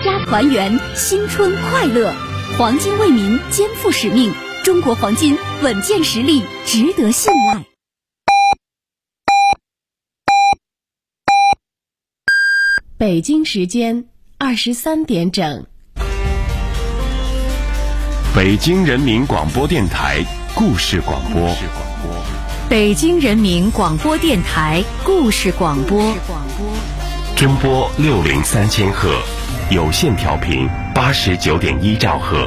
家团圆，新春快乐。黄金为民，肩负使命，中国黄金稳健实力，值得信赖。 北京时间23点整。 北京人民广播电台故事广播。 北京人民广播电台故事广播。 中波603000赫，有线调频89.1兆赫。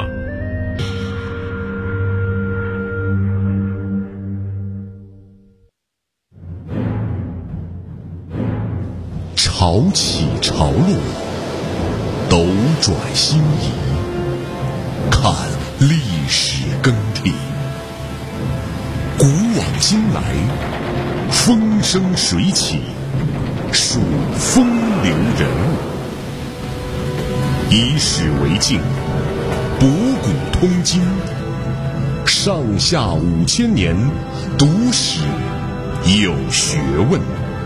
潮起潮落，斗转星移，看历史更替，古往今来，风生水起，数风流人物。以史为镜，博古通今，上下5000年，读史有学问。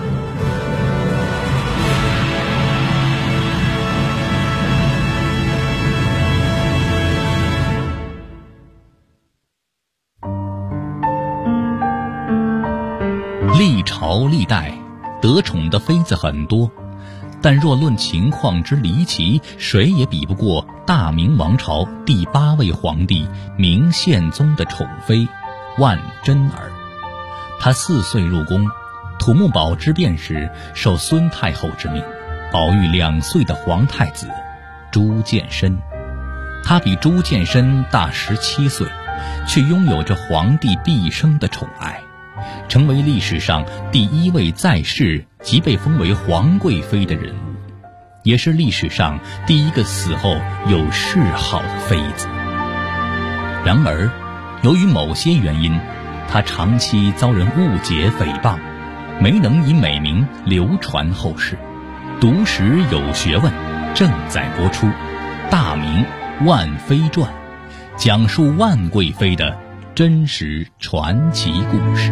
历朝历代得宠的妃子很多，但若论情况之离奇，谁也比不过大明王朝第8位皇帝明宪宗的宠妃万贞儿。她4岁入宫，土木堡之变时受孙太后之命，保育2岁的皇太子朱见深。她比朱见深大17岁，却拥有着皇帝毕生的宠爱，成为历史上第1位在世即被封为皇贵妃的人物，也是历史上第1个死后有谥号的妃子。然而，由于某些原因，她长期遭人误解诽谤，没能以美名流传后世。读史有学问正在播出《大明万妃传》，讲述万贵妃的真实传奇故事。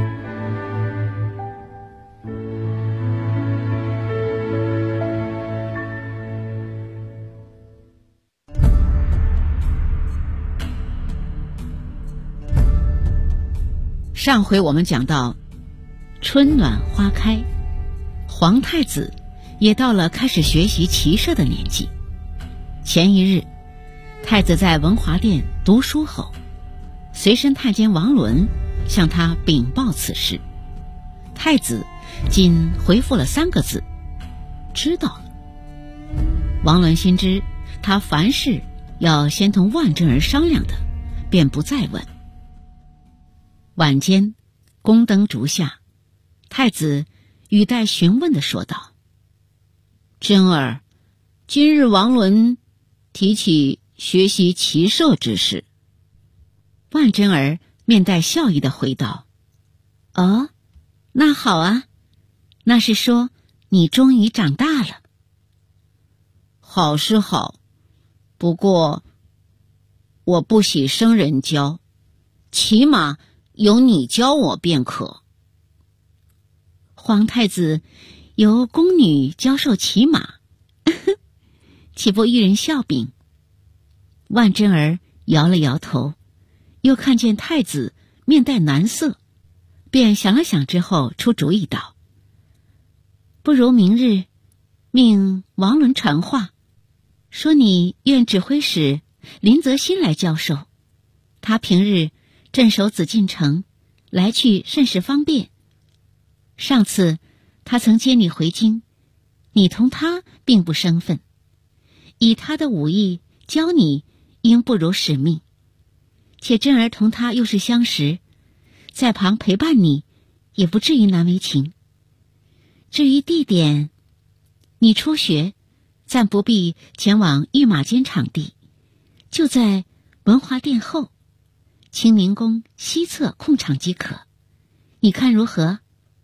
上回我们讲到，春暖花开，皇太子也到了开始学习骑射的年纪。前一日，太子在文华殿读书后，随身太监王伦向他禀报此事。太子仅回复了3个字：知道了。王伦心知他凡事要先同万贞儿商量的，便不再问。晚间，宫灯烛下，太子语带询问地说道：贞儿，今日王伦提起学习骑射之事。万贞儿面带笑意地回道：哦，那好啊，那是说你终于长大了。好是好，不过我不喜生人教，起码由你教我便可。皇太子由宫女教授骑马，岂不一人笑柄？万贞儿摇了摇头，又看见太子面带难色，便想了想之后出主意道：不如明日命王伦传话，说你愿指挥使林则新来教授，他平日镇守紫禁城，来去甚是方便。上次他曾接你回京，你同他并不生分，以他的武艺教你，应不如使命。且贞儿同他又是相识，在旁陪伴你，也不至于难为情。至于地点，你初学暂不必前往御马监场地，就在文华殿后清明宫西侧空场即可，你看如何？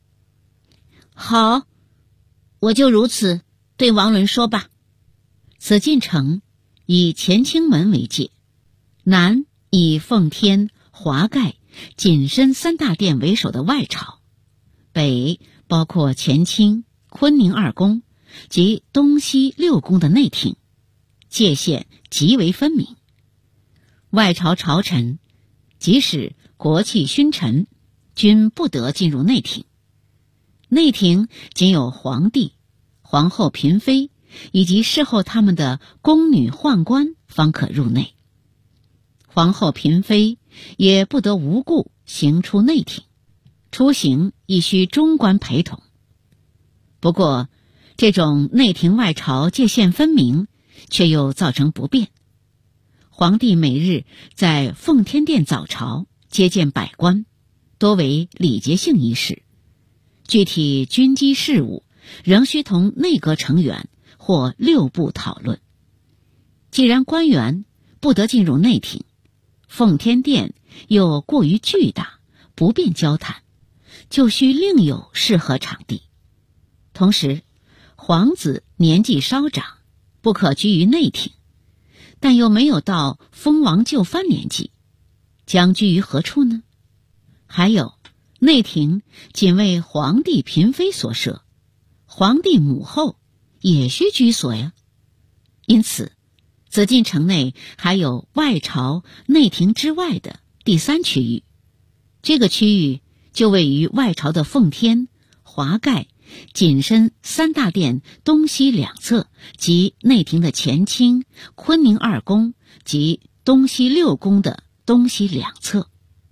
好，我就如此对王伦说吧。紫禁城以乾清门为界，南以奉天、华盖、景深3大殿为首的外朝，北包括乾清、坤宁2宫及东西6宫的内廷， 界限极为分明。外朝朝臣即使国戚勋臣，均不得进入内廷。内廷仅有皇帝、皇后嫔妃以及侍候他们的宫女宦官方可入内。皇后嫔妃也不得无故行出内廷，出行亦需中官陪同。不过，这种内廷外朝界限分明，却又造成不便。皇帝每日在奉天殿早朝接见百官，多为礼节性仪式，具体军机事务仍需同内阁成员或六部讨论。既然官员不得进入内廷，奉天殿又过于巨大，不便交谈，就需另有适合场地。同时，皇子年纪稍长，不可居于内廷，但又没有到封王就藩年纪，将居于何处呢？还有，内廷仅为皇帝嫔妃所设，皇帝母后也需居所呀。因此，紫禁城内还有外朝内廷之外的第三区域，这个区域就位于外朝的奉天、华盖、紧身三大殿东西两侧，及内廷的乾清、坤宁二宫及东西六宫的东西两侧。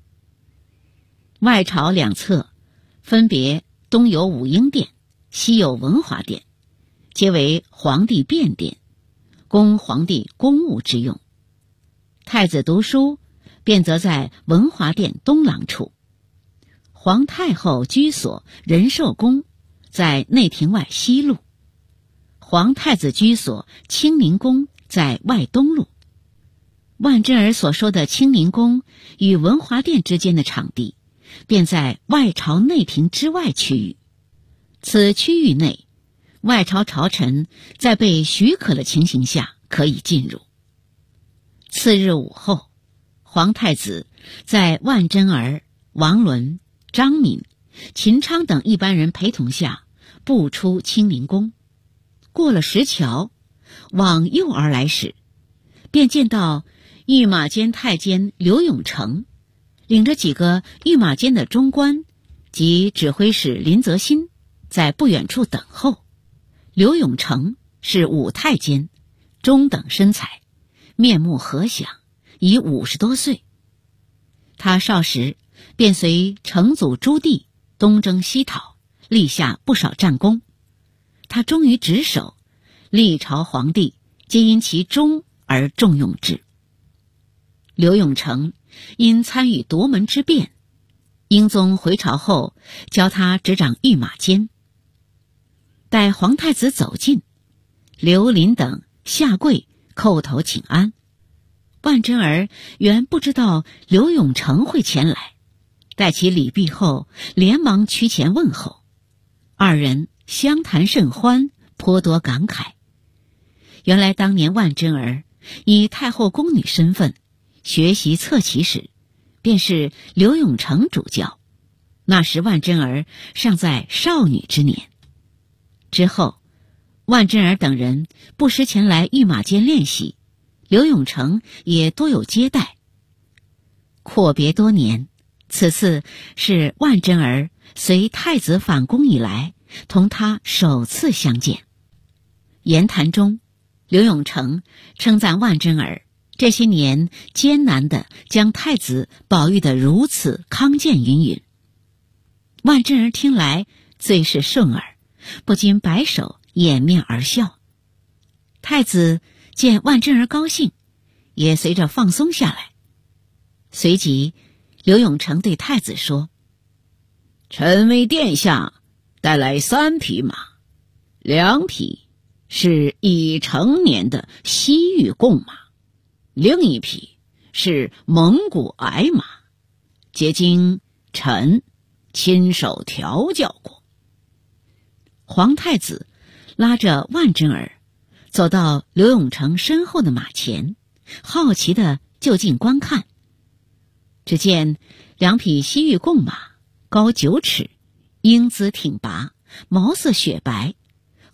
外朝两侧分别东有武英殿，西有文华殿，皆为皇帝便殿，供皇帝公务之用。太子读书便则在文华殿东廊处，皇太后居所仁寿宫在内廷外西路，皇太子居所清宁宫在外东路。万贞儿所说的清宁宫与文华殿之间的场地，便在外朝内廷之外区域。此区域内，外朝朝臣在被许可的情形下可以进入。次日午后，皇太子在万贞儿、王伦、张敏、秦昌等一般人陪同下步出清宁宫，过了石桥，往右而来时，便见到御马监太监刘永成领着几个御马监的中官及指挥使林则新在不远处等候。刘永成是武太监，中等身材，面目和祥，已50多岁。他少时便随成祖朱棣东征西讨，立下不少战功。他忠于职守，历朝皇帝皆因其忠而重用之。刘永成因参与夺门之变，英宗回朝后教他执掌御马监。待皇太子走近，刘林等下跪叩头请安。万贞儿原不知道刘永成会前来，待其礼毕后，连忙趋前问候。二人相谈甚欢，颇多感慨。原来当年万贞儿以太后宫女身份学习侧骑时，便是刘永成主教。那时万贞儿尚在少女之年。之后，万贞儿等人不时前来御马监练习，刘永成也多有接待。阔别多年，此次是万贞儿随太子返宫以来同他首次相见。言谈中，刘永成称赞万贞儿这些年艰难地将太子保育得如此康健云云。万贞儿听来最是顺耳，不禁摆手掩面而笑。太子见万贞儿高兴，也随着放松下来。随即刘永成对太子说：臣为殿下带来3匹马，2匹是已成年的西域贡马，另1匹是蒙古矮马，皆经臣亲手调教过。皇太子拉着万贞儿走到刘永成身后的马前，好奇地就近观看。只见2匹西域贡马高9尺，英姿挺拔，毛色雪白，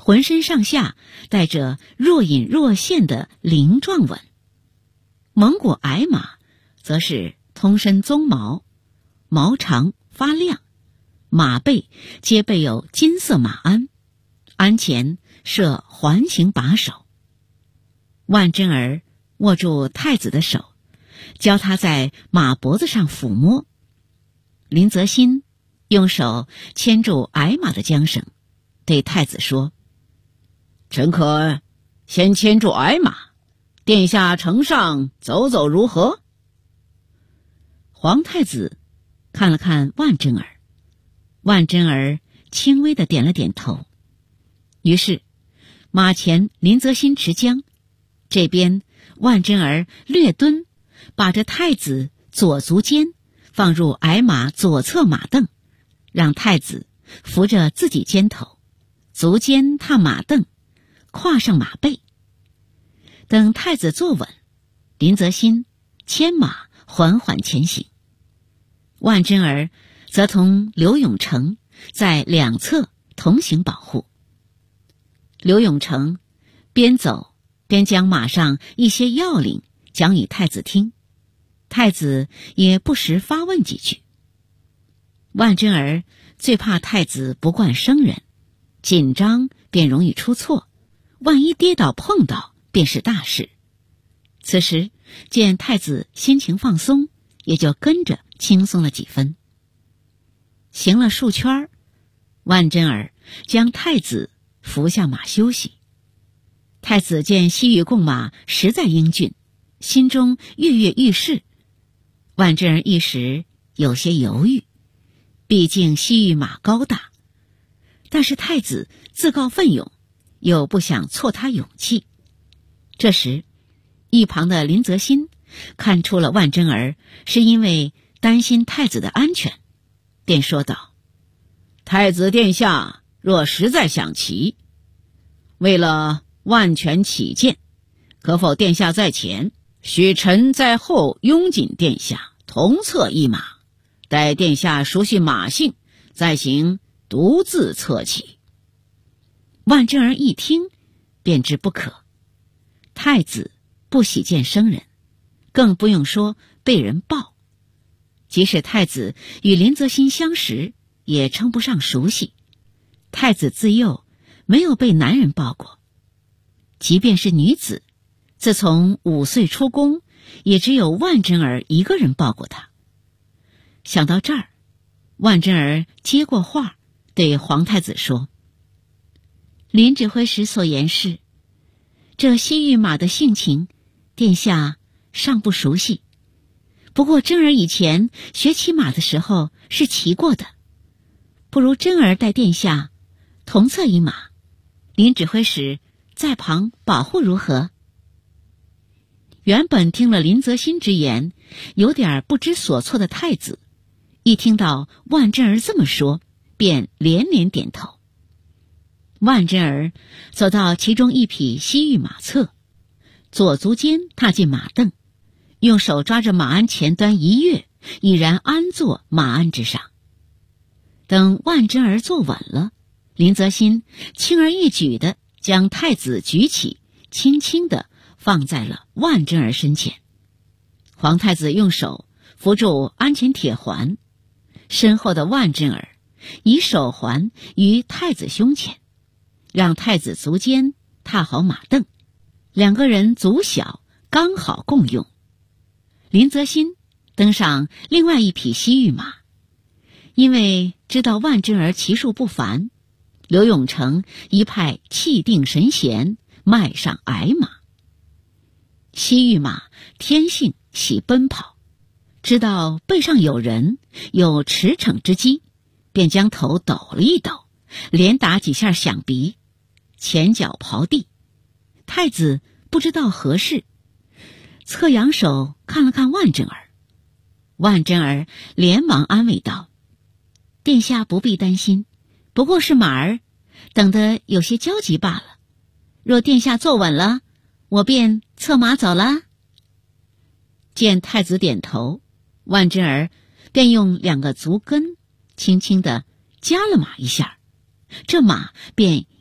浑身上下带着若隐若现的鳞状纹。蒙古矮马则是通身鬃毛，毛长发亮，马背皆备有金色马鞍，鞍前设环形把手。万贞儿握住太子的手，教他在马脖子上抚摸。林则新用手牵住矮马的缰绳，对太子说：“臣可先牵住矮马，殿下乘上走走如何？”皇太子看了看万贞儿，万贞儿轻微的点了点头。于是马前林则新持缰，这边万贞儿略蹲，把这太子左足尖放入矮马左侧马凳，让太子扶着自己肩头，足尖踏马凳，跨上马背。等太子坐稳，林则新牵马缓缓前行，万贞儿则同刘永成在两侧同行保护。刘永成边走边将马上一些要领讲与太子听，太子也不时发问几句。万贞儿最怕太子不惯生人，紧张便容易出错，万一跌倒碰倒便是大事。此时见太子心情放松，也就跟着轻松了几分。行了数圈，万贞儿将太子扶下马休息。太子见西域贡马实在英俊，心中跃跃欲试。万贞儿一时有些犹豫，毕竟西域马高大，但是太子自告奋勇，又不想挫他勇气。这时一旁的林则新看出了万贞儿是因为担心太子的安全，便说道：“太子殿下若实在想骑，为了万全起见，可否殿下在前，许臣在后拥紧殿下，同策一马，待殿下熟悉马性，再行独自策骑。”万贞儿一听便知不可，太子不喜见生人，更不用说被人抱。即使太子与林则新相识，也称不上熟悉。太子自幼没有被男人抱过，即便是女子，自从5岁出宫，也只有万贞儿一个人抱过他。想到这儿，万贞儿接过话，对皇太子说：“林指挥使所言是，这西域马的性情，殿下尚不熟悉。不过贞儿以前学骑马的时候是骑过的，不如贞儿带殿下同策一马，林指挥使在旁保护如何？”原本听了林则新之言有点不知所措的太子，一听到万贞儿这么说，便连连点头。万贞儿走到其中一匹西域马侧，左足尖踏进马凳，用手抓着马鞍前端一跃，已然安坐马鞍之上。等万贞儿坐稳了，林则新轻而易举地将太子举起，轻轻地放在了万贞儿身前。皇太子用手扶住鞍前铁环，身后的万贞儿以手环于太子胸前，让太子足尖踏好马凳，两个人足小刚好共用。林则新登上另外一匹西域马，因为知道万贞儿骑术不凡，刘永成一派气定神闲，迈上矮马。西域马天性喜奔跑，知道背上有人，有驰骋之机，便将头抖了一抖，连打几下响鼻，前脚刨地。太子不知道何事，侧仰手看了看万贞儿。万贞儿连忙安慰道：“殿下不必担心，不过是马儿等得有些焦急罢了。若殿下坐稳了，我便策马走了。”见太子点头，万贞儿便用2个足跟轻轻地夹了马一下，这马便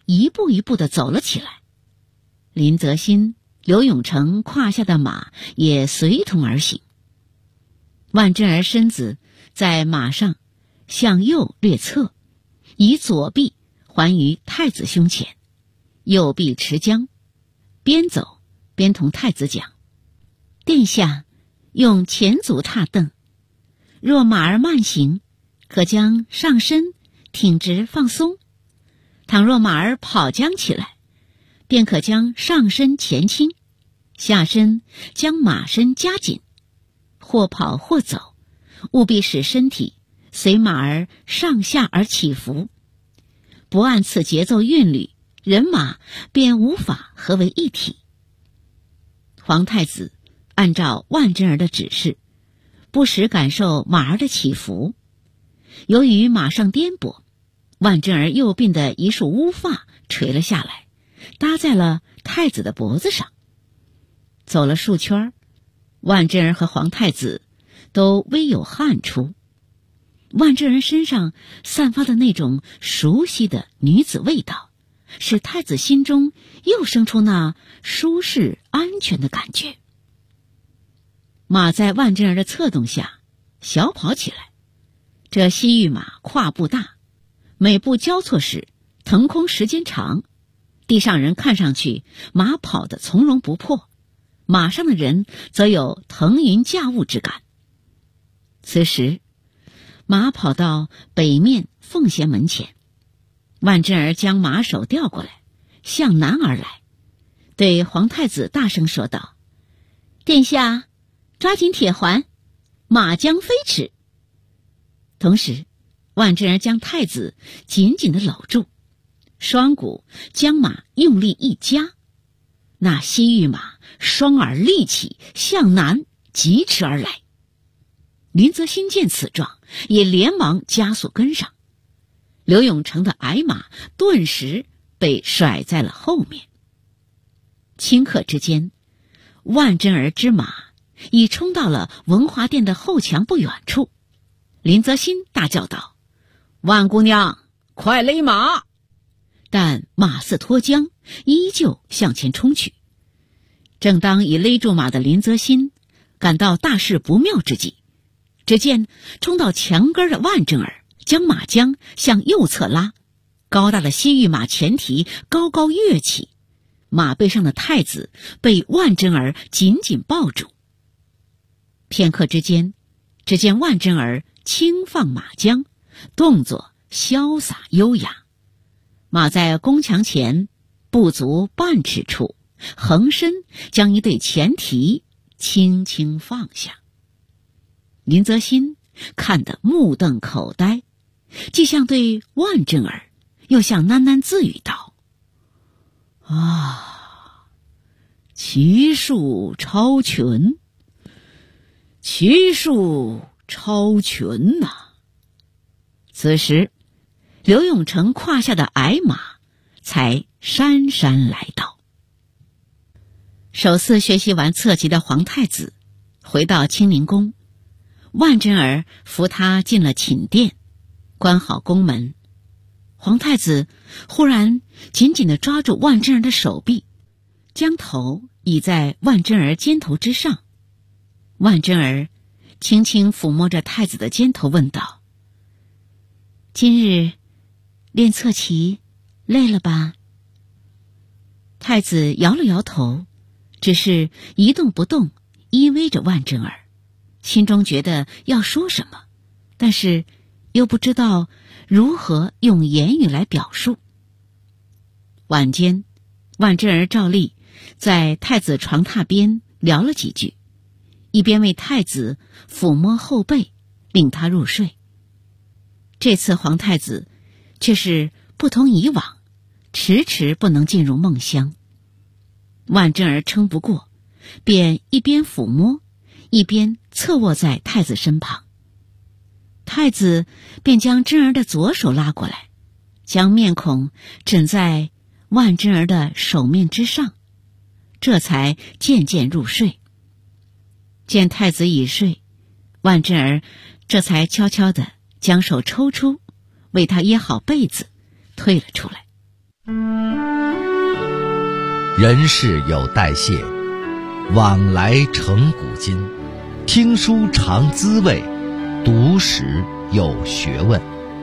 一步一步地走了起来。林则新、刘永成胯下的马也随同而行。万贞儿身子在马上向右略侧，以左臂环于太子胸前，右臂持缰，边走边同太子讲：殿下用前足踏蹬，若马儿慢行，可将上身挺直放松；倘若马儿跑将起来，便可将上身前倾，下身将马身夹紧，或跑或走，务必使身体随马儿上下而起伏。不按此节奏韵律，人马便无法合为一体。皇太子按照万贞儿的指示，不时感受马儿的起伏。由于马上颠簸，万贞儿右鬓的一束乌发垂了下来，搭在了太子的脖子上。走了数圈，万贞儿和皇太子都微有汗出。万贞儿身上散发的那种熟悉的女子味道，使太子心中又生出那舒适安全的感觉。马在万贞儿的策动下小跑起来，这西域马跨步大，每步交错时腾空时间长，地上人看上去马跑得从容不迫，马上的人则有腾云驾雾之感。此时马跑到北面奉贤门前，万贞儿将马首调过来，向南而来，对皇太子大声说道：殿下抓紧铁环，马将飞驰。同时万贞儿将太子紧紧地搂住，双股将马用力一夹，那西域马双耳立起，向南疾驰而来。林则新见此状，也连忙加速跟上。刘永成的矮马顿时被甩在了后面。顷刻之间，万贞儿之马已冲到了文华殿的后墙不远处。林则新大叫道：万姑娘，快勒马！但马似脱缰，依旧向前冲去。正当已勒住马的林则新感到大事不妙之际，只见冲到墙根的万贞儿将马缰向右侧拉，高大的西域马前蹄高高跃起，马背上的太子被万贞儿紧紧抱住。片刻之间，只见万贞儿轻放马缰，动作潇洒优雅。马在宫墙前不足半尺处，横身将一对前蹄轻轻放下。林则新看得目瞪口呆，既像对万贞儿，又像喃喃自语道：骑术超群，骑术超群呐！此时刘永成胯下的矮马才姗姗来到。首次学习完策骑的皇太子回到清宁宫，万贞儿扶他进了寝殿，关好宫门。皇太子忽然紧紧地抓住万贞儿的手臂，将头倚在万贞儿肩头之上。万贞儿轻轻抚摸着太子的肩头问道：今日练策骑累了吧？太子摇了摇头，只是一动不动，依偎着万贞儿，心中觉得要说什么，但是又不知道如何用言语来表述。晚间，万贞儿照例在太子床榻边聊了几句，一边为太子抚摸后背，令他入睡。这次皇太子却是不同以往，迟迟不能进入梦乡。万贞儿撑不过，便一边抚摸，一边侧卧在太子身旁。太子便将贞儿的左手拉过来，将面孔枕在万贞儿的手面之上，这才渐渐入睡。见太子已睡，万贞儿这才悄悄地将手抽出，为他掖好被子，退了出来。 人世有代谢，往来成古今。听书尝滋味，读史有学问。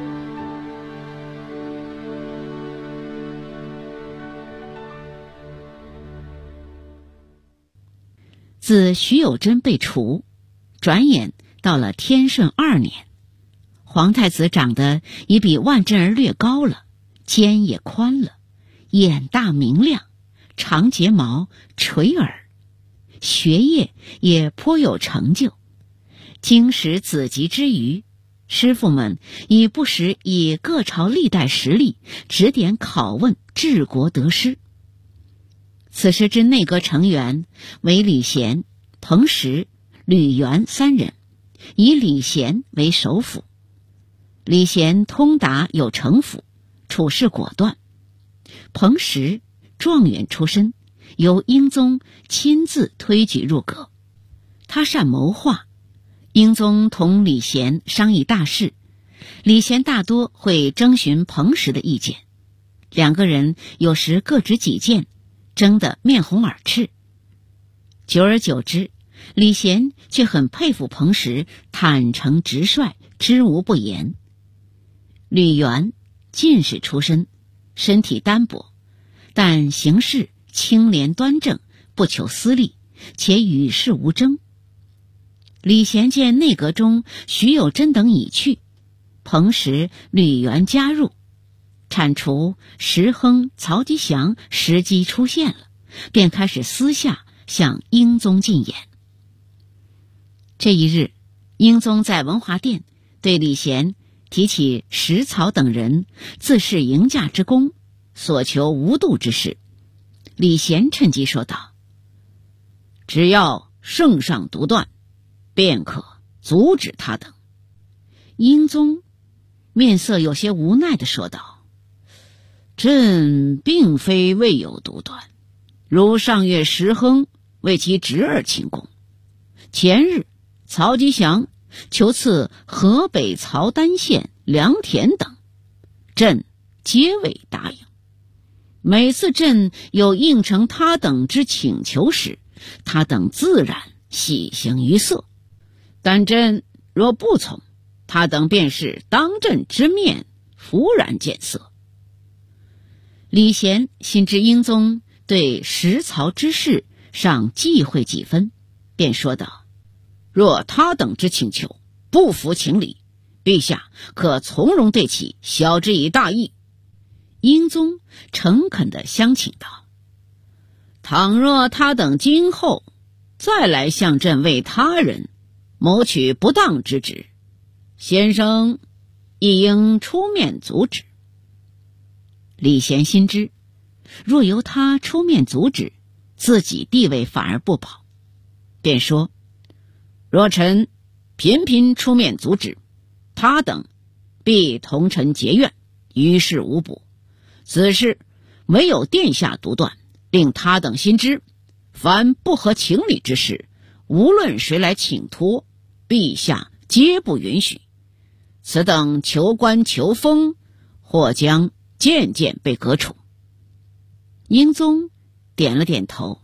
自徐有贞被除，转眼到了天顺2年，皇太子长得也比万贞儿略高了，肩也宽了，眼大明亮，长睫毛，垂耳，学业也颇有成就。经史子集之余，师傅们已不时以各朝历代实例指点拷问治国得失。此时之内阁成员为李贤、彭实、吕元3人，以李贤为首辅。李贤通达有城府，处事果断。彭实状元出身，由英宗亲自推举入阁。他善谋划，英宗同李贤商议大事，李贤大多会征询彭实的意见，两个人有时各执己见，争得面红耳赤。久而久之，李贤却很佩服彭实坦诚直率，知无不言。吕元进士出身，身体单薄，但行事清廉端正，不求私利，且与世无争。李贤见内阁中徐有贞等已去，彭实、吕元加入，铲除石亨、曹吉祥时机出现了，便开始私下向英宗进言。这一日，英宗在文华殿对李贤提起石曹等人自恃迎驾之功，所求无度之事。李贤趁机说道：只要圣上独断，便可阻止他等。英宗面色有些无奈地说道：朕并非未有独断，如上月石亨为其侄儿请功，前日曹吉祥求赐河北曹丹县良田等，朕皆未答应。每次朕有应承他等之请求时，他等自然喜形于色，但朕若不从，他等便是当朕之面忽然见色。李贤心知英宗对石曹之事尚忌讳几分，便说道：若他等之请求不符情理，陛下可从容对其晓之以大义。英宗诚恳地相请道：倘若他等今后再来向朕为他人谋取不当之职，先生亦应出面阻止。李贤心知，若由他出面阻止，自己地位反而不保，便说：若臣频频出面阻止，他等必同臣结怨，于事无补。此事唯有殿下独断，令他等心知，凡不合情理之事，无论谁来请托，陛下皆不允许。此等求官求封，或将渐渐被革除。英宗点了点头，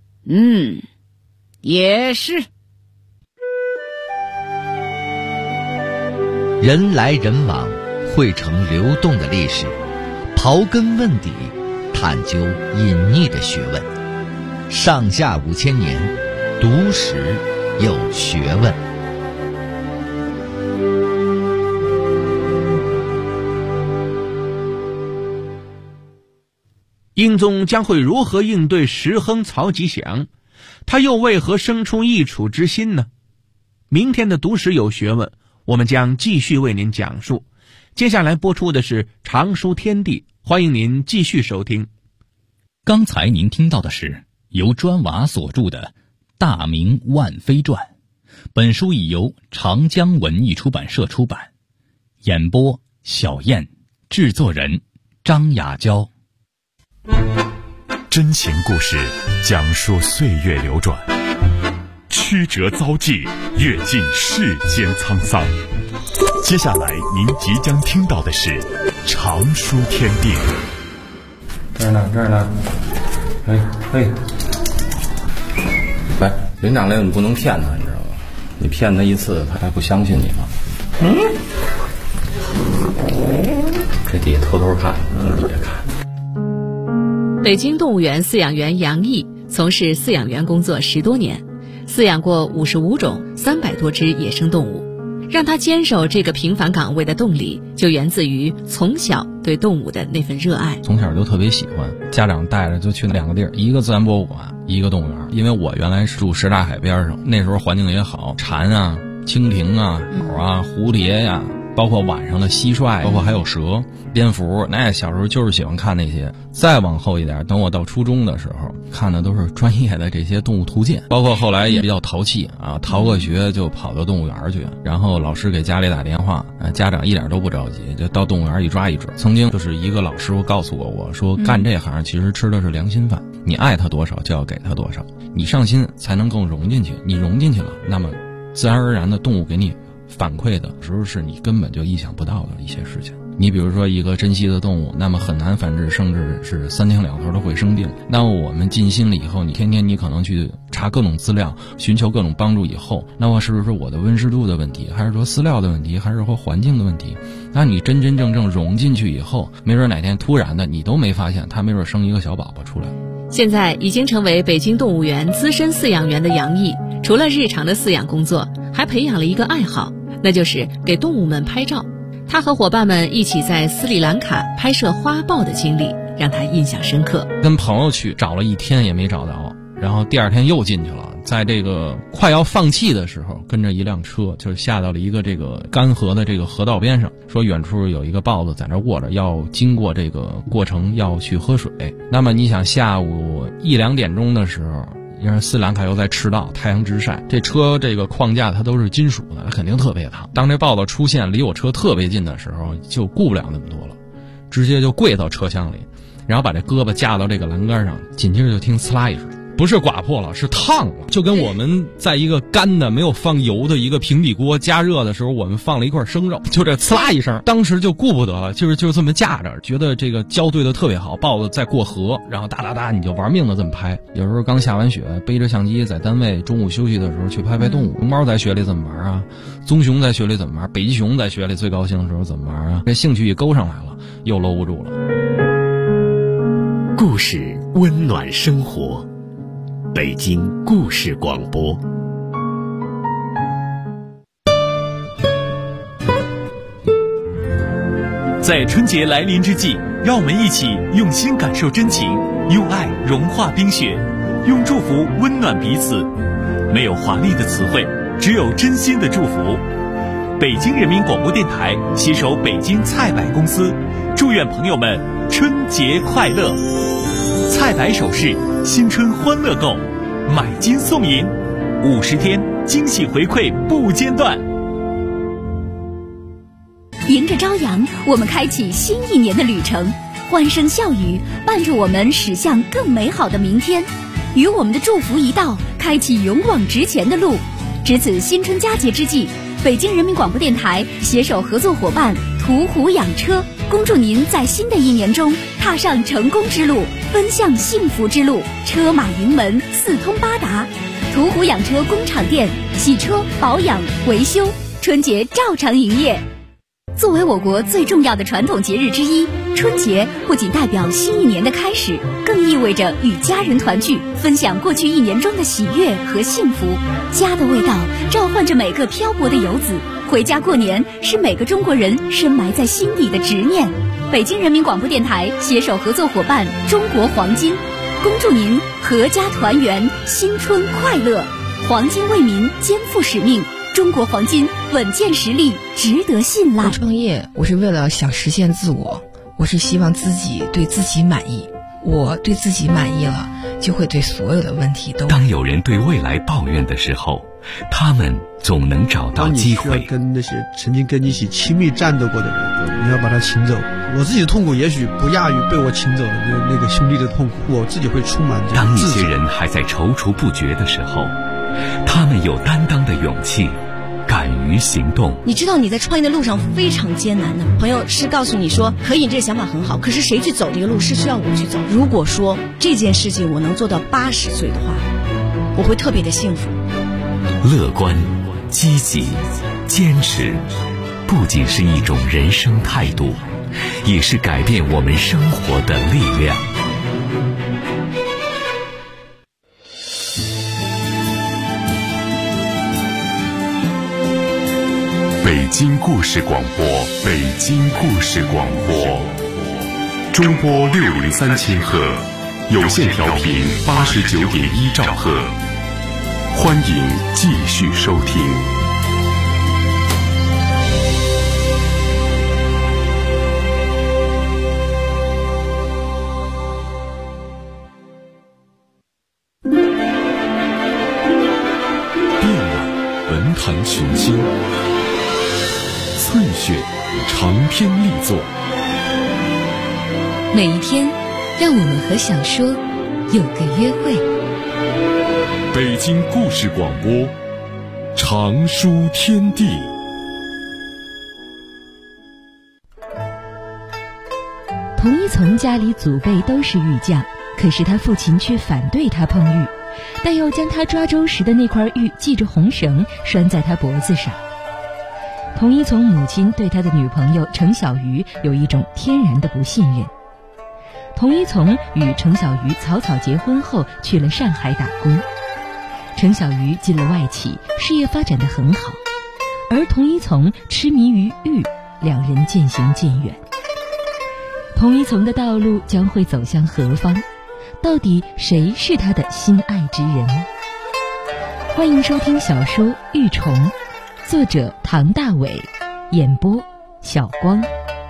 也是。 人来人往，汇成流动的历史，刨根问底，探究隐匿的学问。上下5000年，读史有学问。 英宗将会如何应对石亨、曹吉祥？他又为何生出易楚之心呢？明天的读史有学问，我们将继续为您讲述。接下来播出的是常书天地，欢迎您继续收听。 刚才您听到的是由砖瓦所著的《大明万妃传》，本书已由长江文艺出版社出版。演播小燕，制作人张雅娇。 真情故事，讲述岁月流转，曲折遭际，阅尽世间沧桑。接下来您即将听到的是常书天地。 这儿呢，嘿，来，领长来，你不能骗他，你知道吗？你骗他一次，他还不相信你吗？这底下偷偷看，你别看。 北京动物园饲养员杨毅从事饲养员工作10多年，饲养过55种300多只野生动物。让他坚守这个平凡岗位的动力，就源自于从小对动物的那份热爱。 从小就特别喜欢，家长带着就去2个地儿，一个自然博物馆，一个动物园。因为我原来是住什刹海边上，那时候环境也好，蝉啊、蜻蜓啊、鸟啊、蝴蝶呀，包括晚上的蟋蟀，包括还有蛇、蝙蝠，那小时候就是喜欢看那些。再往后一点，等我到初中的时候，看的都是专业的这些动物图鉴，包括后来也比较淘气啊，逃个学就跑到动物园去，然后老师给家里打电话，家长一点都不着急，就到动物园一抓一准。曾经就是一个老师傅告诉我说，干这行其实吃的是良心饭，你爱他多少就要给他多少，你上心才能更融进去，你融进去了，那么自然而然的动物给你反馈的时候是你根本就意想不到的一些事情。你比如说一个珍稀的动物，那么很难繁殖，甚至是3天2头都会生病。那么我们尽心了以后，你天天你可能去查各种资料，寻求各种帮助以后，那么是不是我的温湿度的问题，还是说饲料的问题，还是说环境的问题？那你真真正正融进去以后，没准哪天突然的你都没发现，它没准生一个小宝宝出来。 现在已经成为北京动物园资深饲养员的杨毅，除了日常的饲养工作，还培养了一个爱好，那就是给动物们拍照。他和伙伴们一起在斯里兰卡拍摄花豹的经历让他印象深刻。 跟朋友去找了1天也没找到，然后第2天又进去了，在这个快要放弃的时候，跟着一辆车就下到了一个这个干河的这个河道边上，说远处有一个豹子在那卧着，要经过这个过程要去喝水。那么你想下午1、2点钟的时候，因为斯里兰卡又在赤道，太阳直晒，这车这个框架它都是金属的，它肯定特别烫。当这豹子出现离我车特别近的时候，就顾不了那么多了，直接就跪到车厢里，然后把这胳膊架到这个栏杆上，紧接着就听呲啦一声，不是刮破了，是烫了，就跟我们在一个干的没有放油的一个平底锅加热的时候，我们放了一块生肉，就这呲啦一声，当时就顾不得了，就这么架着，觉得这个胶对的特别好，豹子在过河，然后哒哒哒你就玩命的这么拍。有时候刚下完雪，背着相机在单位中午休息的时候去拍拍动物，熊猫在雪里怎么玩啊，棕熊在雪里怎么玩，北极熊在雪里最高兴的时候怎么玩啊，这兴趣一勾上来了，又搂不住了。 故事温暖生活，北京故事广播。在春节来临之际，让我们一起用心感受真情，用爱融化冰雪，用祝福温暖彼此。没有华丽的词汇，只有真心的祝福。北京人民广播电台携手北京菜百公司，祝愿朋友们春节快乐！菜百首饰，新春欢乐购，买金送银，50天惊喜回馈不间断。 迎着朝阳，我们开启新一年的旅程，欢声笑语伴着我们驶向更美好的明天。与我们的祝福一道，开启勇往直前的路。值此新春佳节之际，北京人民广播电台携手合作伙伴途虎养车，恭祝您在新的一年中踏上成功之路，奔向幸福之路，车马营门四通八达。途虎养车工厂店，洗车、保养、维修，春节照常营业。作为我国最重要的传统节日之一，春节不仅代表新一年的开始，更意味着与家人团聚，分享过去一年中的喜悦和幸福。家的味道召唤着每个漂泊的游子，回家过年是每个中国人深埋在心底的执念。北京人民广播电台携手合作伙伴中国黄金，恭祝您阖家团圆，新春快乐！黄金为民，肩负使命。中国黄金，稳健实力，值得信赖。 创业，我是为了想实现自我，我是希望自己对自己满意。我对自己满意了，就会对所有的问题都。 当有人对未来抱怨的时候，他们总能找到机会。 当你需要跟那些曾经跟你一起亲密战斗过的人，你要把他请走。我自己的痛苦也许不亚于被我请走的那个兄弟的痛苦，我自己会充满这种当一些人还在踌躇不决的时候，他们有担当的勇气，敢于于行动。 你知道你在创业的路上非常艰难的，朋友是告诉你说可以，这个想法很好，可是谁去走这个路是需要我去走。如果说这件事情我能做到80岁的话，我会特别的幸福。 乐观、积极、坚持，不仅是一种人生态度，也是改变我们生活的力量。 北京故事广播，北京故事广播，中波603千赫，有线调频89.1兆赫，欢迎继续收听。遍览文坛群星，翠雪长篇力作， 每一天让我们和小说有个约会。 北京故事广播，长书天地。 童一从家里祖辈都是玉匠，可是他父亲却反对他碰玉，但又将他抓周时的那块玉系着红绳拴在他脖子上。童一从母亲对他的女朋友程小鱼有一种天然的不信任。童一从与程小鱼草草结婚后去了上海打工，程小鱼进了外企，事业发展得很好，而童一从痴迷于玉，两人渐行渐远。童一从的道路将会走向何方？到底谁是他的心爱之人？欢迎收听小说《玉虫》，作者唐大伟，演播小光。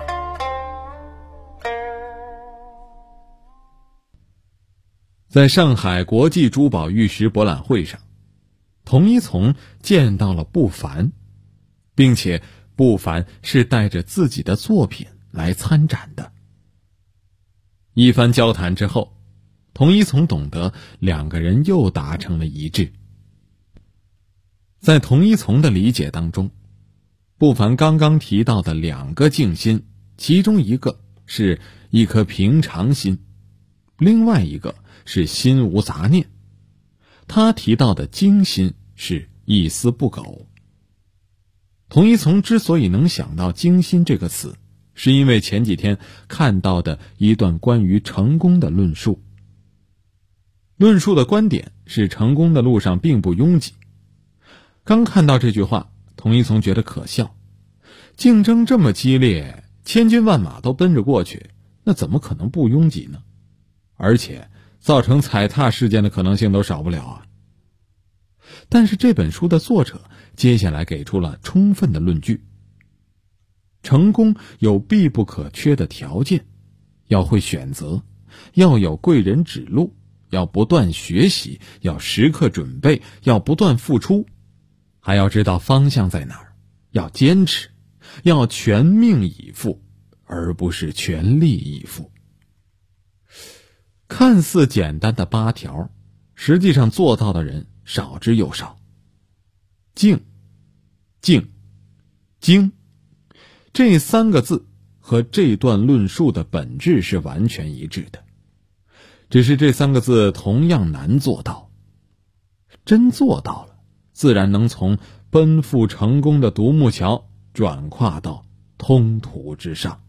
在上海国际珠宝玉石博览会上，童一从见到了不凡，并且不凡是带着自己的作品来参展的。一番交谈之后，童一从懂得两个人又达成了一致。在童一从的理解当中，不凡刚刚提到的两个静心，其中一个是一颗平常心，另外一个是心无杂念。他提到的精心是一丝不苟。童一从之所以能想到精心这个词，是因为前几天看到的一段关于成功的论述。论述的观点是成功的路上并不拥挤。刚看到这句话，童一从觉得可笑。竞争这么激烈，千军万马都奔着过去，那怎么可能不拥挤呢？而且造成踩踏事件的可能性都少不了啊。但是这本书的作者接下来给出了充分的论据。成功有必不可缺的条件，要会选择，要有贵人指路，要不断学习，要时刻准备，要不断付出，还要知道方向在哪儿，要坚持，要全命以赴，而不是全力以赴。看似简单的8条，实际上做到的人少之又少。静、静、精，这3个字和这段论述的本质是完全一致的，只是这3个字同样难做到。真做到了，自然能从奔赴成功的独木桥转跨到通途之上。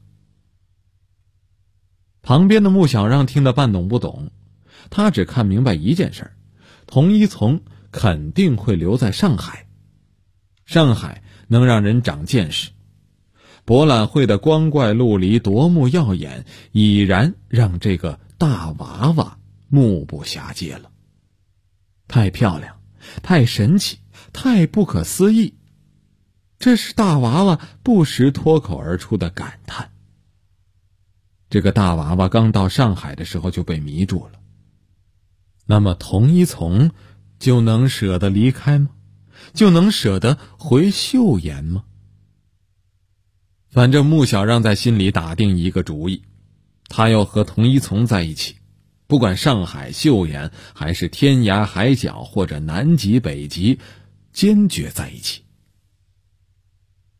旁边的穆小让听得半懂不懂，他只看明白一件事，童一从肯定会留在上海。上海能让人长见识，博览会的光怪陆离夺目耀眼，已然让这个大娃娃目不暇接了。太漂亮，太神奇，太不可思议，这是大娃娃不时脱口而出的感叹。这个大娃娃刚到上海的时候就被迷住了，那么童一从就能舍得离开吗？就能舍得回岫岩吗？反正穆小让在心里打定一个主意，他要和童一从在一起，不管上海、岫岩还是天涯海角或者南极、北极，坚决在一起。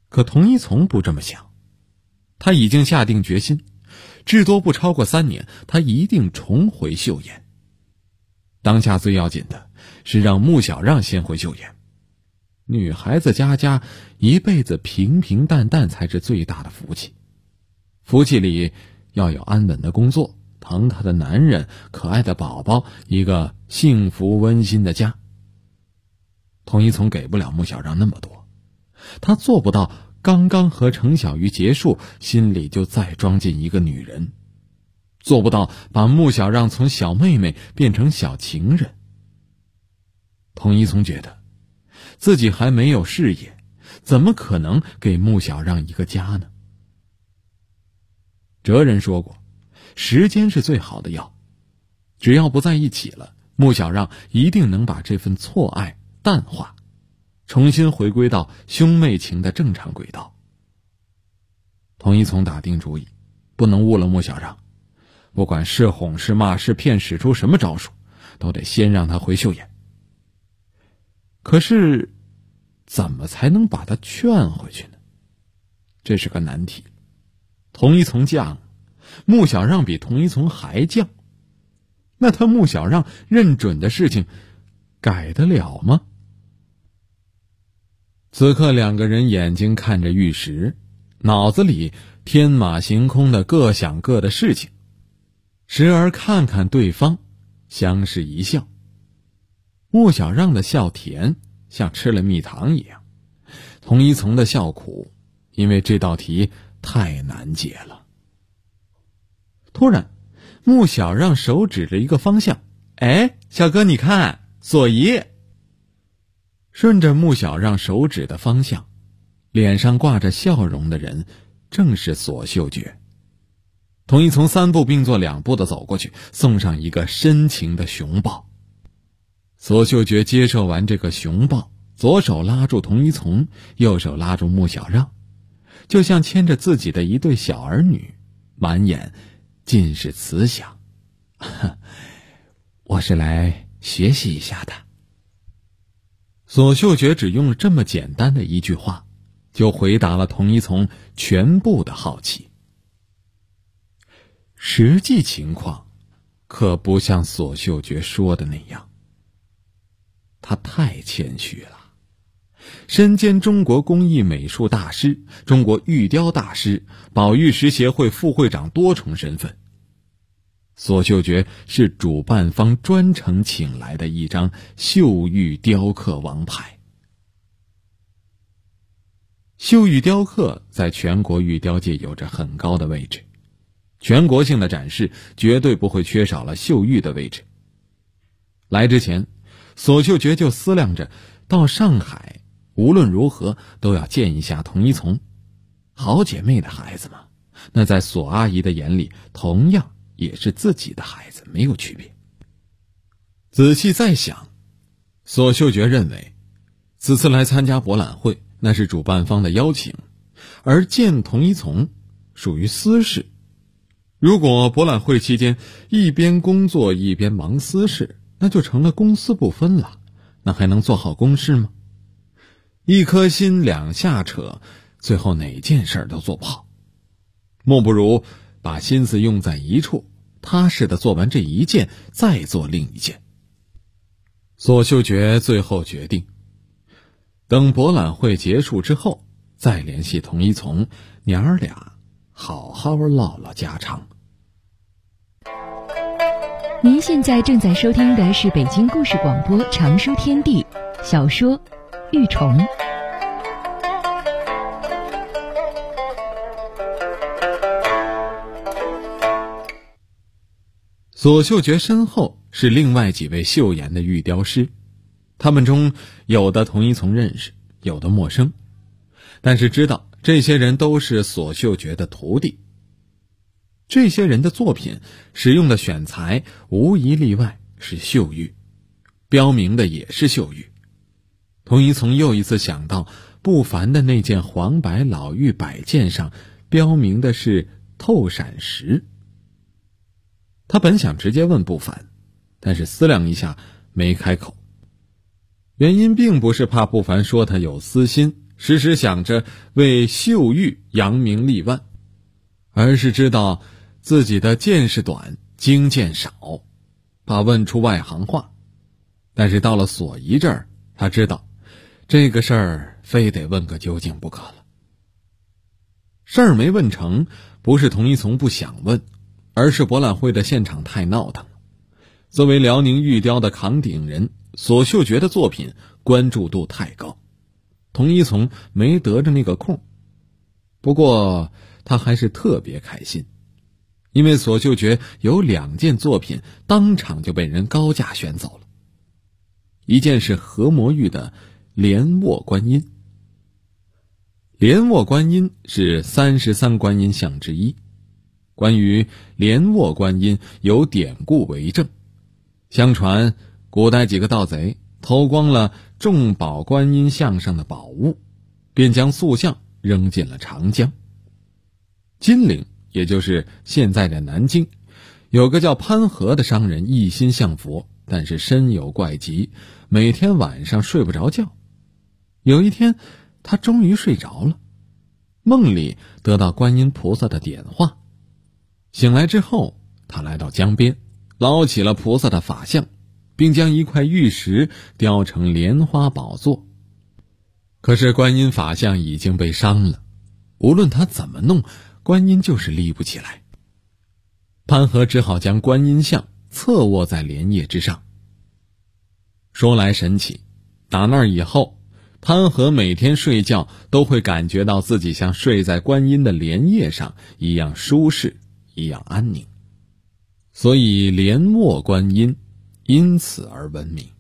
可童一从不这么想，他已经下定决心，至多不超过3年，他一定重回岫岩。当下最要紧的是让穆小让先回岫岩。女孩子家家一辈子平平淡淡才是最大的福气，福气里要有安稳的工作，疼她的男人，可爱的宝宝，一个幸福温馨的家。童一从给不了穆小让那么多，他做不到刚刚和程小鱼结束，心里就再装进一个女人，做不到把穆小让从小妹妹变成小情人。童一从觉得自己还没有事业，怎么可能给穆小让一个家呢？哲人说过，时间是最好的药，只要不在一起了，穆小让一定能把这份错爱淡化，重新回归到兄妹情的正常轨道。童一从打定主意，不能误了穆小让，不管是哄是骂是骗，使出什么招数，都得先让他回岫岩。可是怎么才能把他劝回去呢？这是个难题。童一从犟，穆小让比童一从还犟，那他穆小让认准的事情改得了吗？此刻两个人眼睛看着玉石，脑子里天马行空的各想各的事情，时而看看对方，相视一笑。穆小让的笑甜，像吃了蜜糖一样；童一从的笑苦，因为这道题太难解了。突然，穆小让手指着一个方向：“哎，小哥，你看，左移。”顺着穆小让手指的方向，脸上挂着笑容的人正是索秀觉。童一从3步并作2步的走过去，送上一个深情的熊抱。索秀觉接受完这个熊抱，左手拉住童一从，右手拉住穆小让，就像牵着自己的一对小儿女，满眼尽是慈祥。我是来学习一下的。索秀觉只用了这么简单的一句话，就回答了童一从全部的好奇。实际情况可不像索秀觉说的那样，他太谦虚了，身兼中国工艺美术大师、中国玉雕大师、宝玉石协会副会长多重身份。索秀觉是主办方专程请来的一张绣玉雕刻王牌。绣玉雕刻在全国玉雕界有着很高的位置，全国性的展示绝对不会缺少了绣玉的位置。来之前，索秀觉就思量着到上海无论如何都要见一下童一从，好姐妹的孩子嘛，那在索阿姨的眼里同样也是自己的孩子，没有区别。仔细再想，索秀觉认为此次来参加博览会那是主办方的邀请，而见童一从属于私事。如果博览会期间一边工作一边忙私事，那就成了公私不分了，那还能做好公事吗？一颗心两下扯，最后哪件事都做不好。莫不如把心思用在一处，踏实的做完这一件，再做另一件。索秀觉最后决定，等博览会结束之后，再联系童一从，娘儿俩好好唠唠家常。 您现在正在收听的是北京故事广播长书天地小说《玉虫》。 索秀觉身后是另外几位岫岩的玉雕师，他们中有的童一从认识，有的陌生，但是知道这些人都是索秀觉的徒弟。这些人的作品使用的选材无一例外是岫玉，标明的也是岫玉。童一从又一次想到不凡的那件黄白老玉摆件上标明的是透闪石。他本想直接问不凡，但是思量一下没开口。原因并不是怕不凡说他有私心， 时时想着为秀玉扬名立万，而是知道自己的见识短，经验少，怕问出外行话。但是到了索仪这儿，他知道这个事儿非得问个究竟不可了。事儿没问成，不是童一从不想问，而是博览会的现场太闹腾了。作为辽宁玉雕的扛鼎人，索秀觉的作品关注度太高，童一从没得着那个空。不过他还是特别开心，因为索秀觉有2件作品当场就被人高价选走了。一件是何魔玉的莲卧观音。莲卧观音是33观音像之一。关于莲卧观音有典故为证，相传古代几个盗贼偷光了众宝观音像上的宝物，便将塑像扔进了长江。金陵，也就是现在的南京，有个叫潘和的商人一心向佛，但是身有怪疾，每天晚上睡不着觉。有一天他终于睡着了，梦里得到观音菩萨的点化。醒来之后，他来到江边，捞起了菩萨的法像，并将一块玉石雕成莲花宝座。可是观音法像已经被伤了，无论他怎么弄，观音就是立不起来。潘和只好将观音像侧卧在莲叶之上。说来神奇，打那以后，潘和每天睡觉都会感觉到自己像睡在观音的莲叶上一样舒适，一样安宁，所以莲卧观音因此而闻名。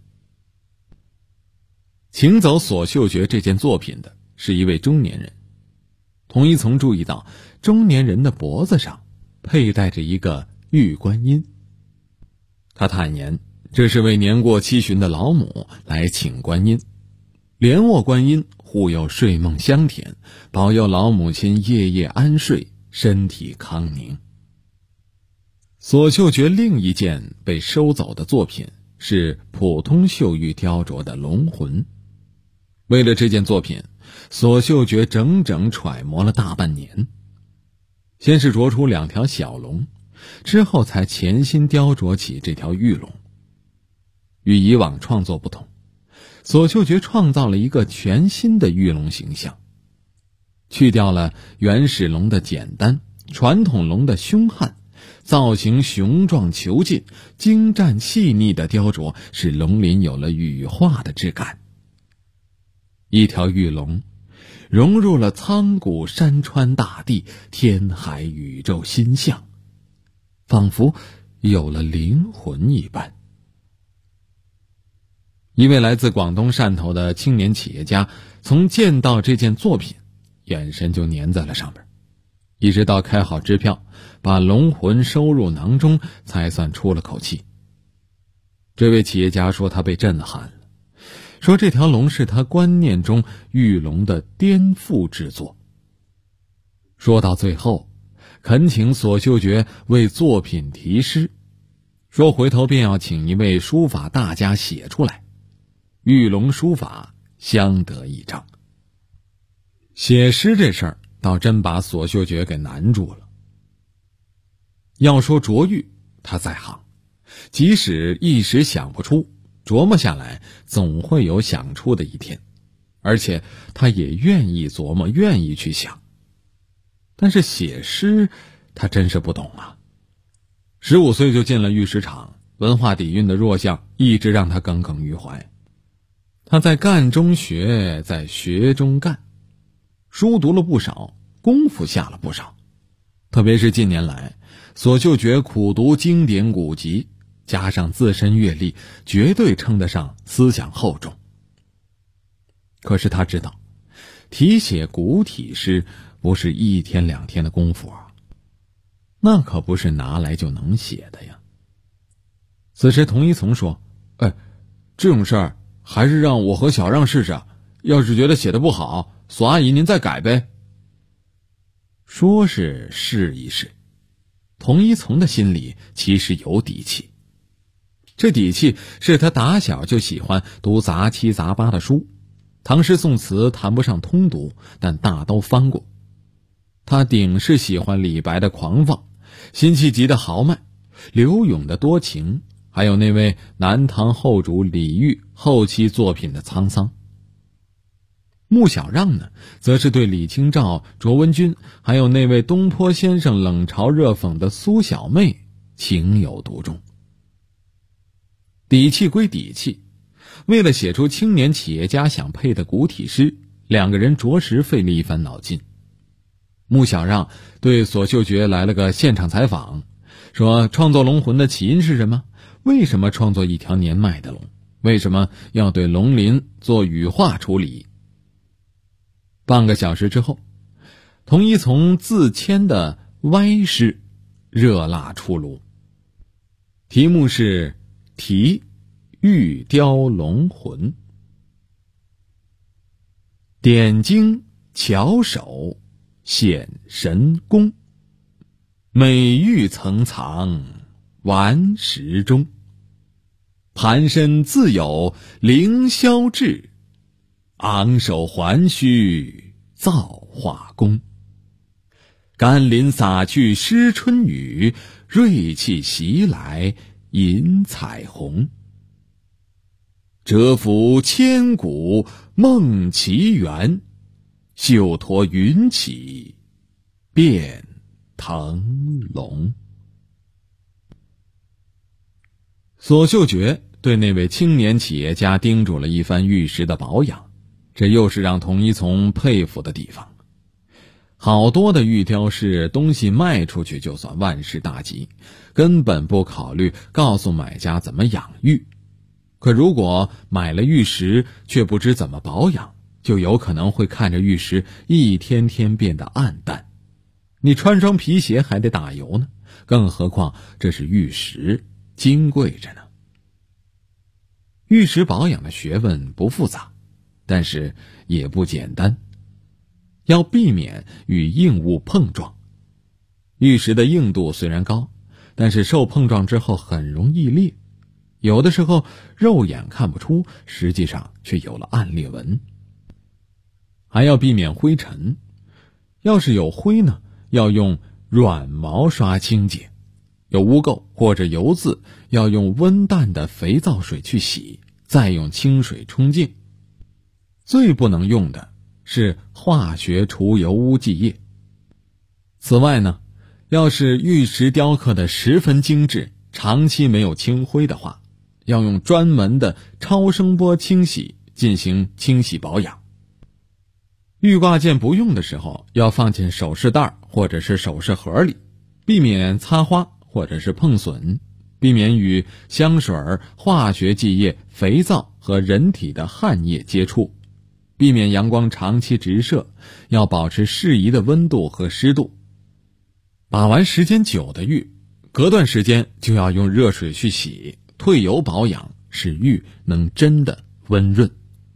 请走索秀觉这件作品的是一位中年人。童一从注意到中年人的脖子上佩戴着一个玉观音，他坦言这是为年过70旬的老母来请观音。莲卧观音护佑睡梦香甜，保佑老母亲夜夜安睡，身体康宁。索秀觉另一件被收走的作品是普通秀玉雕琢的龙魂。为了这件作品，索秀觉整整揣摩了大半年。先是琢出2条小龙，之后才潜心雕琢起这条玉龙。与以往创作不同，索秀觉创造了一个全新的玉龙形象，去掉了原始龙的简单，传统龙的凶悍，造型雄壮遒劲，精湛细腻的雕琢使龙鳞有了羽化的质感。一条玉龙融入了苍古山川大地，天海宇宙心象，仿佛有了灵魂一般。一位来自广东汕头的青年企业家从见到这件作品，眼神就粘在了上面，一直到开好支票，把龙魂收入囊中，才算出了口气。这位企业家说他被震撼了，说这条龙是他观念中玉龙的颠覆之作。说到最后，恳请索秀觉为作品题诗，说回头便要请一位书法大家写出来，玉龙书法相得益彰。写诗这事儿倒真把索秀觉给难住了。要说琢玉，他在行，即使一时想不出，琢磨下来总会有想出的一天，而且他也愿意琢磨，愿意去想。但是写诗他真是不懂啊。15岁就进了玉石厂，文化底蕴的弱项一直让他耿耿于怀。他在干中学，在学中干，书读了不少，功夫下了不少。特别是近年来，索秀觉苦读经典古籍，加上自身阅历，绝对称得上思想厚重。可是他知道，题写古体诗不是1天2天的功夫啊，那可不是拿来就能写的呀。此时童一从说：“这种事儿还是让我和小让试试，要是觉得写得不好，索阿姨您再改呗。”说是试一试，童一从的心里其实有底气。这底气是他打小就喜欢读杂七杂八的书， 唐诗宋词谈不上通读，但大都翻过。他顶是喜欢李白的狂放，辛弃疾的豪迈，柳永的多情，还有那位南唐后主李煜后期作品的沧桑。穆小让呢，则是对李清照、卓文君，还有那位东坡先生冷嘲热讽的苏小妹情有独钟。底气归底气，为了写出青年企业家想配的古体诗，两个人着实费了一番脑筋。穆小让对索秀觉来了个现场采访，说创作龙魂的起因是什么？为什么创作一条年迈的龙？为什么要对龙鳞做羽化处理？半个小时之后，童一从自谦的歪诗热辣出炉，题目是题玉雕龙魂。点睛巧手显神功，美玉曾藏顽石中，盘身自有凌霄志，昂首还须造化功。甘霖洒去湿春雨，锐气袭来引彩虹。蛰伏千古梦奇缘，袖托云起变腾龙。索秀觉对那位青年企业家叮嘱了一番玉石的保养，这又是让童一从佩服的地方。好多的玉雕是东西卖出去就算万事大吉，根本不考虑告诉买家怎么养玉。可如果买了玉石却不知怎么保养，就有可能会看着玉石一天天变得暗淡。你穿双皮鞋还得打油呢，更何况这是玉石，金贵着呢。玉石保养的学问不复杂，但是也不简单，要避免与硬物碰撞。玉石的硬度虽然高，但是受碰撞之后很容易裂，有的时候肉眼看不出，实际上却有了暗裂纹。还要避免灰尘，要是有灰呢，要用软毛刷清洁，有污垢或者油渍，要用温淡的肥皂水去洗，再用清水冲净。最不能用的是化学除油污剂液。此外呢，要是玉石雕刻的十分精致，长期没有清灰的话，要用专门的超声波清洗进行清洗保养。玉挂件不用的时候，要放进首饰袋或者是首饰盒里，避免擦花或者是碰损，避免与香水、化学剂液、肥皂和人体的汗液接触，避免阳光长期直射，要保持适宜的温度和湿度。把玩时间久的玉，隔段时间就要用热水去洗，退油保养，使玉能真的温润。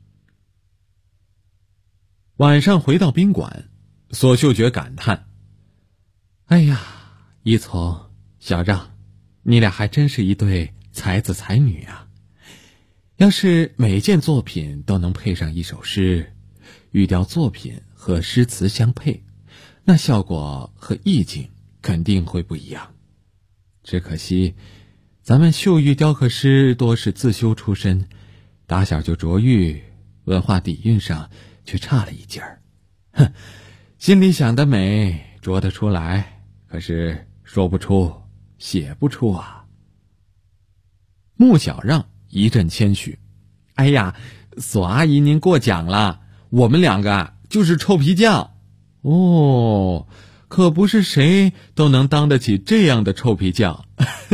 晚上回到宾馆，索秀觉感叹：哎呀，一从、小让，你俩还真是一对才子才女啊！要是每件作品都能配上一首诗，玉雕作品和诗词相配，那效果和意境肯定会不一样。只可惜咱们秀玉雕刻师多是自修出身，打小就着玉，文化底蕴上却差了一截儿。哼，心里想得美，着得出来，可是说不出，写不出啊。穆小让一阵谦虚：哎呀，索阿姨您过奖了，我们两个就是臭皮匠。哦，可不是谁都能当得起这样的臭皮匠。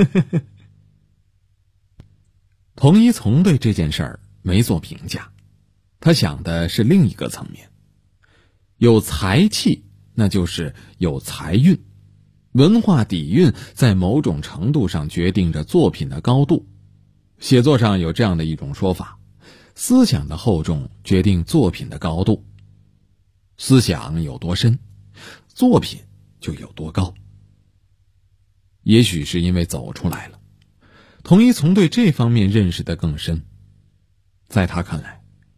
童一从对这件事儿没做评价，他想的是另一个层面。有才气，那就是有财运。文化底蕴在某种程度上决定着作品的高度。写作上有这样的一种说法：思想的厚重决定作品的高度。思想有多深，作品就有多高。也许是因为走出来了，童一从对这方面认识得更深。在他看来，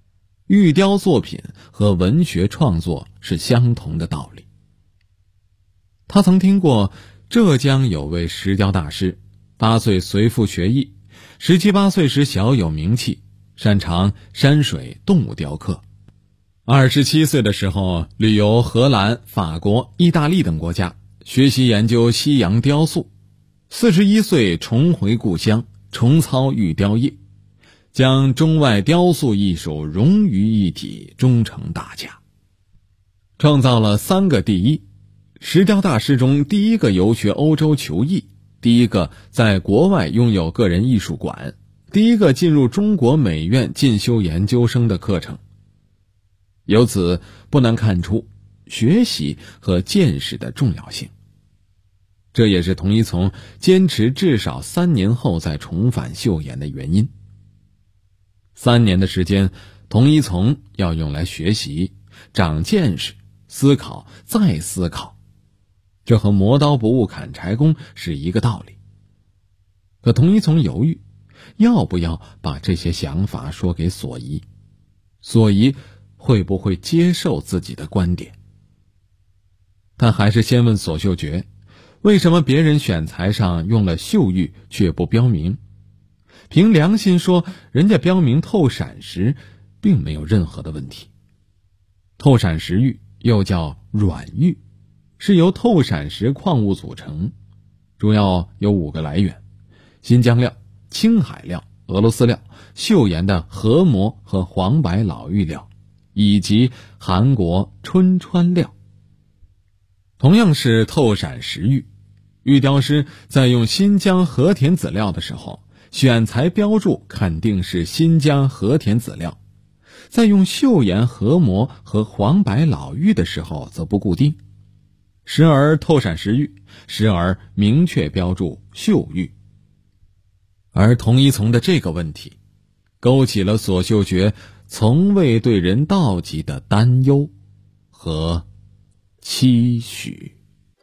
玉雕作品和文学创作是相同的道理。他曾听过浙江有位石雕大师，8岁随父学艺，17、18岁时小有名气，擅长山水动物雕刻。27岁的时候旅游荷兰、法国、意大利等国家，学习研究西洋雕塑。41岁重回故乡，重操玉雕业，将中外雕塑艺术融于一体，终成大家，创造了3个第一：石雕大师中第一个游学欧洲求艺，第一个在国外拥有个人艺术馆，第一个进入中国美院进修研究生的课程。由此不难看出学习和见识的重要性。这也是童一从坚持至少3年后再重返岫岩的原因。3年的时间，童一从要用来学习、长见识、思考再思考，这和磨刀不误砍柴工是一个道理。可童一从犹豫，要不要把这些想法说给索夷，索夷会不会接受自己的观点。他还是先问索秀觉，为什么别人选材上用了岫玉却不标明？凭良心说，人家标明透闪石并没有任何的问题。透闪石玉又叫软玉，是由透闪石矿物组成，主要有5个来源：新疆料、青海料、俄罗斯料、岫岩的河磨和黄白老玉料，以及韩国春川料。同样是透闪石玉，玉雕师在用新疆和田籽料的时候，选材标注肯定是新疆和田籽料，在用岫岩河磨和黄白老玉的时候则不固定，时而透闪石玉，时而明确标注岫玉。而童一从的这个问题勾起了索秀觉从未对人道及的担忧和期许。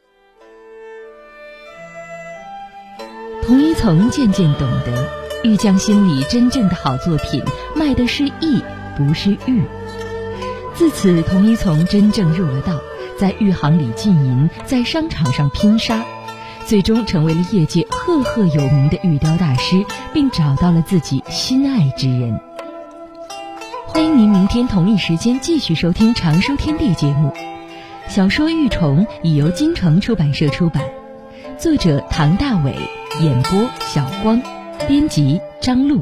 童一从渐渐懂得，玉匠心里真正的好作品卖的是艺，不是玉。自此，童一从真正入了道，在玉行里浸淫，在商场上拼杀，最终成为了业界赫赫有名的玉雕大师，并找到了自己心爱之人。欢迎您明天同一时间继续收听常收天地节目。小说《玉虫》已由京城出版社出版，作者唐大伟，演播小光，编辑张璐。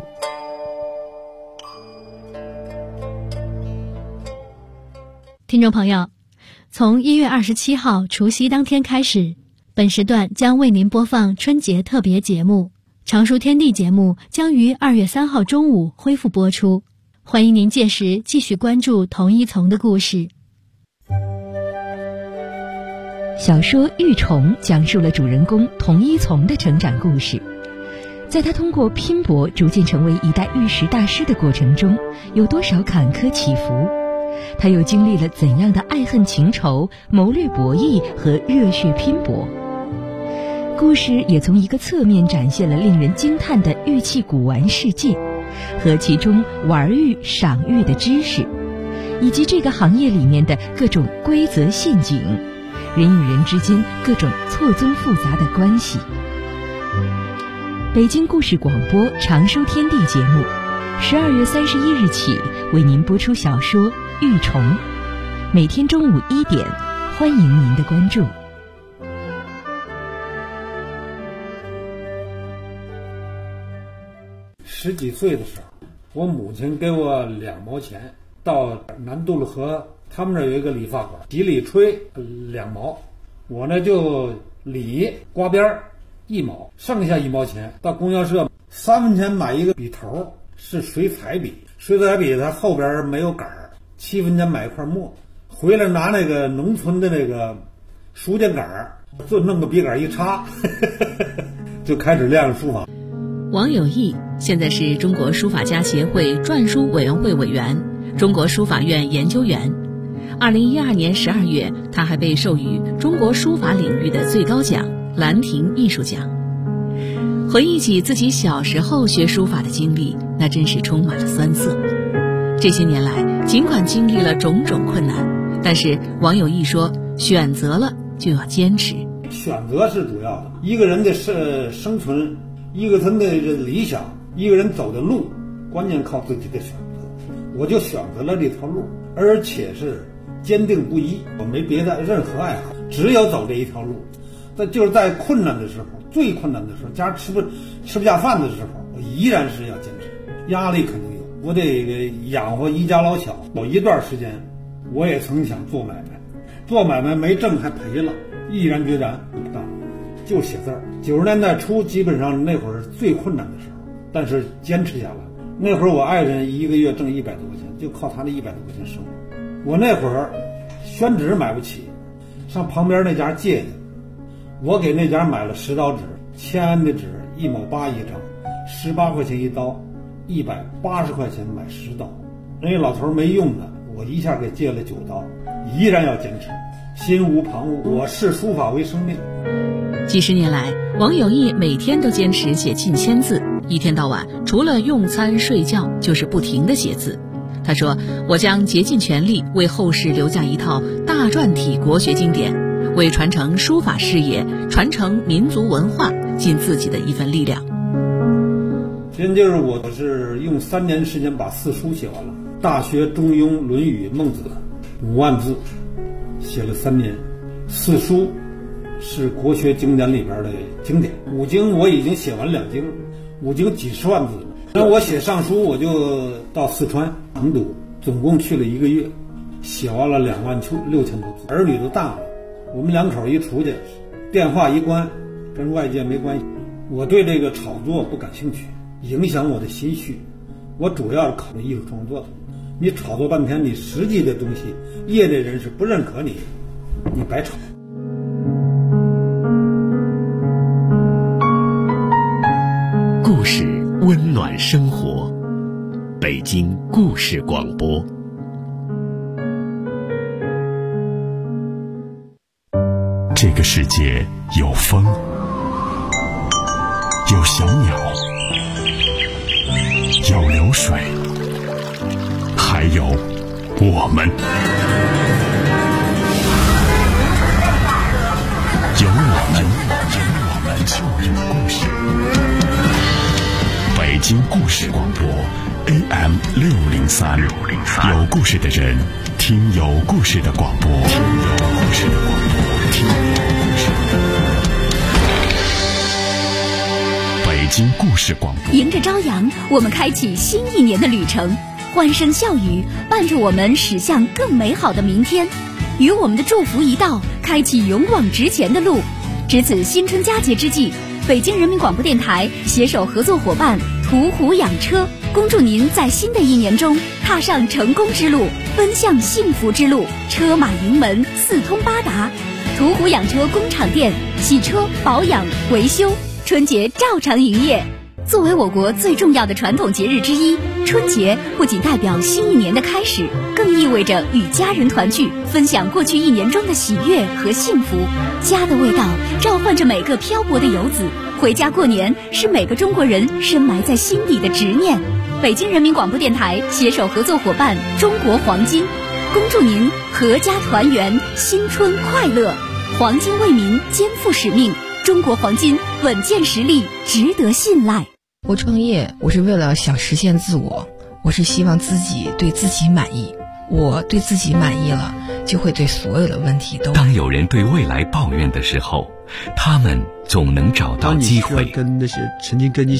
听众朋友，从1月27号除夕当天开始，本时段将为您播放春节特别节目，常书天地节目将于2月3号中午恢复播出，欢迎您届时继续关注童一从的故事。 小说《玉虫》讲述了主人公童一从的成长故事，在他通过拼搏逐渐成为一代玉石大师的过程中，有多少坎坷起伏？他又经历了怎样的爱恨情仇、谋略博弈和热血拼搏？故事也从一个侧面展现了令人惊叹的玉器古玩世界，和其中玩玉、赏玉的知识，以及这个行业里面的各种规则陷阱，人与人之间各种错综复杂的关系。北京故事广播常收天地节目12月31日起为您播出小说《玉虫》，每天中午1点，欢迎您的关注。 10几岁的时候，我母亲给我2毛钱，到南渡了河，他们那有一个理发馆，洗理吹2毛，我呢就理刮边1毛，剩下1毛钱到供销社3分钱买一个笔头，是水彩笔，水彩笔它后边没有杆，7分钱买一块墨，回来拿那个农村的那个书架杆，就弄个笔杆一插就开始练书法。 王有义现在是中国书法家协会篆书委员会委员、中国书法院研究员。2012年12月，他还被授予中国书法领域的最高奖兰亭艺术奖。回忆起自己小时候学书法的经历，那真是充满了酸涩。这些年来， 尽管经历了种种困难，但是王有义说，选择了就要坚持。 选择是主要的，一个人的生存，一个人的理想，一个人走的路，关键靠自己的选择。我就选择了这条路，而且是坚定不移，我没别的任何爱好，只有走这一条路。就是在困难的时候，最困难的时候，家吃不下饭的时候，我依然是要坚持。压力肯定有，我得养活一家老小。有一段时间，我也曾想做买卖，做买卖没挣还赔了，毅然决然不干，就写字儿。90年代初，基本上那会儿是最困难的时候，但是坚持下来。那会儿我爱人一个月挣100多块钱，就靠他那100多块钱生活。我那会儿宣纸买不起，上旁边那家借去，我给那家买了10刀纸，签的纸1毛8一张，18块钱一刀，180块钱买10刀。人家老头没用的，我一下给借了9刀，依然要坚持，心无旁骛。我视书法为生命。 几十年来，王有义每天都坚持写近1000字，一天到晚除了用餐睡觉就是不停地写字。他说，我将竭尽全力为后世留下一套大篆体国学经典，为传承书法事业、传承民族文化尽自己的一份力量。 真就是我是用3年时间把4书写完了，《大学》《中庸》《论语》《孟子》5万字，写了3年。4书是国学经典里边的经典，5经我已经写完2经，5经几十万字了。那我写上书，我就到四川成都，总共去了1个月，写完了26000多字。儿女都大了，我们2口一出去，电话一关，跟外界没关系。我对这个炒作不感兴趣，影响我的心绪。我主要是考虑艺术创作的。你炒作半天，你实际的东西，业内人士不认可你，你白炒。 故事温暖生活，北京故事广播。 这个世界有风，有小鸟，有流水，还有我们。有我们，就有故事。北京故事广播 AM 603，有故事的人，听有故事的广播，听有故事的广播，听有故事的。北京故事广播， 迎着朝阳，我们开启新一年的旅程，欢声笑语伴着我们驶向更美好的明天。与我们的祝福一道，开启勇往直前的路。值此新春佳节之际，北京人民广播电台携手合作伙伴途虎养车，恭祝您在新的一年中踏上成功之路，奔向幸福之路，车马盈门，四通八达。途虎养车工厂店，洗车、保养、维修，春节照常营业。作为我国最重要的传统节日之一，春节不仅代表新一年的开始，更意味着与家人团聚，分享过去一年中的喜悦和幸福。家的味道召唤着每个漂泊的游子，回家过年是每个中国人深埋在心底的执念。北京人民广播电台携手合作伙伴中国黄金，恭祝您阖家团圆，新春快乐。黄金为民，肩负使命，中国黄金稳健实力，值得信赖。 我创业，我是为了想实现自我，我是希望自己对自己满意。我对自己满意了，就会对所有的问题都。 当有人对未来抱怨的时候，他们总能找到机会。 跟那些曾经跟你